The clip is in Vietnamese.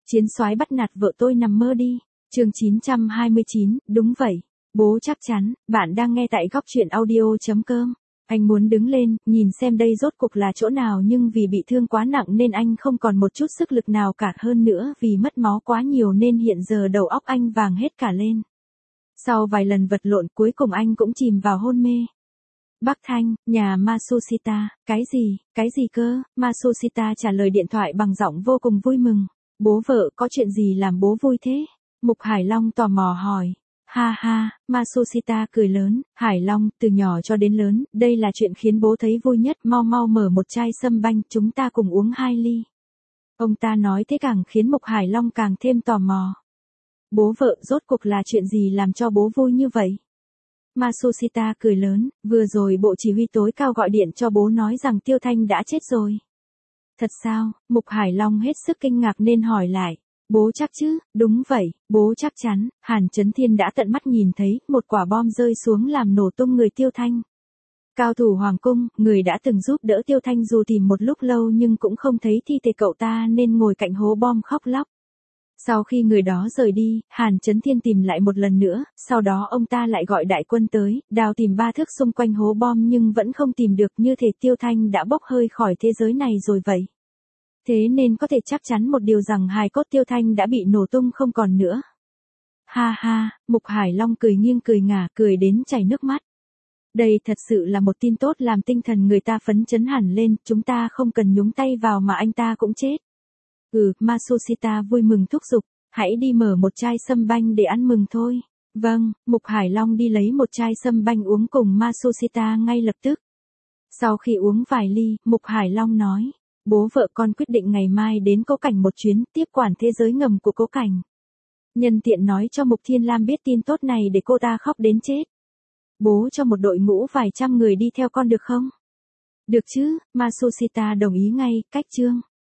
Chiến soái bắt nạt vợ tôi nằm mơ đi. Chương 929, đúng vậy. Bố chắc chắn, bạn đang nghe tại góc truyện audio.com. Anh muốn đứng lên, nhìn xem đây rốt cuộc là chỗ nào nhưng vì bị thương quá nặng nên anh không còn một chút sức lực nào cả, hơn nữa vì mất máu quá nhiều nên hiện giờ đầu óc anh vàng hết cả lên. Sau vài lần vật lộn cuối cùng anh cũng chìm vào hôn mê. Bắc Thanh, nhà Matsushita, cái gì cơ? Matsushita trả lời điện thoại bằng giọng vô cùng vui mừng. Bố vợ có chuyện gì làm bố vui thế? Mục Hải Long tò mò hỏi. Ha ha, Matsushita cười lớn, Hải Long, từ nhỏ cho đến lớn, đây là chuyện khiến bố thấy vui nhất, mau mau mở một chai sâm banh, chúng ta cùng uống 2 ly. Ông ta nói thế càng khiến Mục Hải Long càng thêm tò mò. Bố vợ, rốt cuộc là chuyện gì làm cho bố vui như vậy? Matsushita cười lớn, vừa rồi bộ chỉ huy tối cao gọi điện cho bố nói rằng Tiêu Thanh đã chết rồi. Thật sao? Mục Hải Long hết sức kinh ngạc nên hỏi lại. Bố chắc chứ? Đúng vậy, bố chắc chắn. Hàn Chấn Thiên đã tận mắt nhìn thấy một quả bom rơi xuống làm nổ tung người Tiêu Thanh. Cao thủ Hoàng Cung, người đã từng giúp đỡ Tiêu Thanh dù tìm một lúc lâu nhưng cũng không thấy thi thể cậu ta nên ngồi cạnh hố bom khóc lóc. Sau khi người đó rời đi, Hàn Chấn Thiên tìm lại một lần nữa, sau đó ông ta lại gọi đại quân tới, đào tìm 3 thước xung quanh hố bom nhưng vẫn không tìm được, như thể Tiêu Thanh đã bốc hơi khỏi thế giới này rồi vậy. Thế nên có thể chắc chắn một điều rằng hài cốt Tiêu Thanh đã bị nổ tung không còn nữa. Ha ha, Mục Hải Long cười nghiêng cười ngả, cười đến chảy nước mắt. Đây thật sự là một tin tốt làm tinh thần người ta phấn chấn hẳn lên, chúng ta không cần nhúng tay vào mà anh ta cũng chết. Matsushita vui mừng thúc giục, hãy đi mở một chai sâm banh để ăn mừng thôi. Vâng, Mục Hải Long đi lấy một chai sâm banh uống cùng Matsushita ngay lập tức. Sau khi uống vài ly, Mục Hải Long nói, bố vợ con quyết định ngày mai đến Cố Cảnh một chuyến, tiếp quản thế giới ngầm của Cố Cảnh. Nhân tiện nói cho Mục Thiên Lam biết tin tốt này để cô ta khóc đến chết. Bố cho một đội ngũ vài trăm người đi theo con được không? Được chứ, Matsushita đồng ý ngay, cách chương.